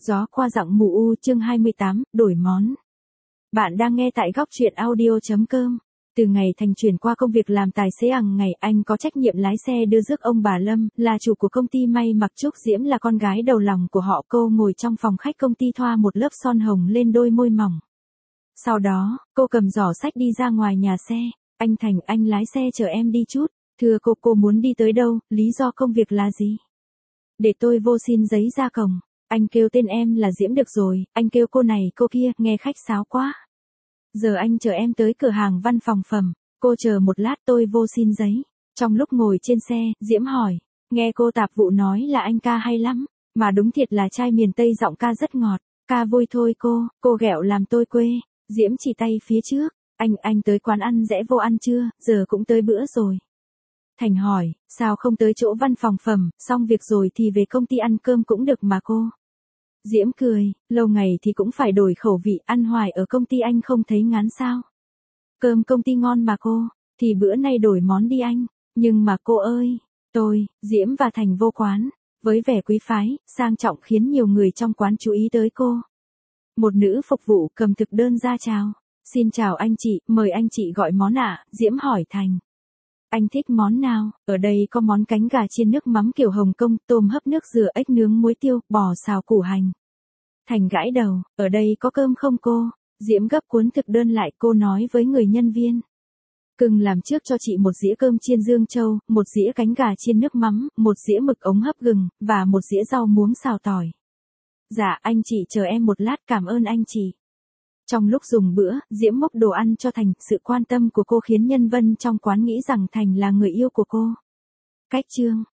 Gió qua giọng mù u chương 28, đổi món. Bạn đang nghe tại góc truyện audio.com. Từ ngày Thành chuyển qua công việc làm tài xế hàng ngày, anh có trách nhiệm lái xe đưa rước ông bà Lâm, là chủ của công ty may mặc. Trúc Diễm là con gái đầu lòng của họ. Cô ngồi trong phòng khách công ty thoa một lớp son hồng lên đôi môi mỏng. Sau đó, cô cầm giỏ xách đi ra ngoài nhà xe. Anh Thành, anh lái xe chở em đi chút. Thưa cô muốn đi tới đâu, lý do công việc là gì? Để tôi vô xin giấy ra cổng. Anh kêu tên em là Diễm được rồi, anh kêu cô này cô kia, nghe khách sáo quá. Giờ anh chở em tới cửa hàng văn phòng phẩm, cô chờ một lát tôi vô xin giấy. Trong lúc ngồi trên xe, Diễm hỏi, nghe cô tạp vụ nói là anh ca hay lắm, mà đúng thiệt là trai miền Tây giọng ca rất ngọt, ca vui thôi cô ghẹo làm tôi quê. Diễm chỉ tay phía trước, anh tới quán ăn rẽ vô ăn chưa, giờ cũng tới bữa rồi. Thành hỏi, sao không tới chỗ văn phòng phẩm, xong việc rồi thì về công ty ăn cơm cũng được mà cô. Diễm cười, lâu ngày thì cũng phải đổi khẩu vị, ăn hoài ở công ty anh không thấy ngán sao. Cơm công ty ngon mà cô, thì bữa nay đổi món đi anh, nhưng mà cô ơi, Diễm và Thành vô quán, với vẻ quý phái, sang trọng khiến nhiều người trong quán chú ý tới cô. Một nữ phục vụ cầm thực đơn ra chào, xin chào anh chị, mời anh chị gọi món ạ. Diễm hỏi Thành. Anh thích món nào? Ở đây có món cánh gà chiên nước mắm kiểu Hồng Kông, tôm hấp nước dừa, ếch nướng muối tiêu, bò xào củ hành. Thành gãi đầu, ở đây có cơm không cô? Diễm gấp cuốn thực đơn lại, cô nói với người nhân viên. Cưng làm trước cho chị một dĩa cơm chiên Dương Châu, một dĩa cánh gà chiên nước mắm, một dĩa mực ống hấp gừng, và một dĩa rau muống xào tỏi. Dạ anh chị chờ em một lát, cảm ơn anh chị. Trong lúc dùng bữa, Diễm múc đồ ăn cho Thành, sự quan tâm của cô khiến nhân viên trong quán nghĩ rằng Thành là người yêu của cô. Cách chương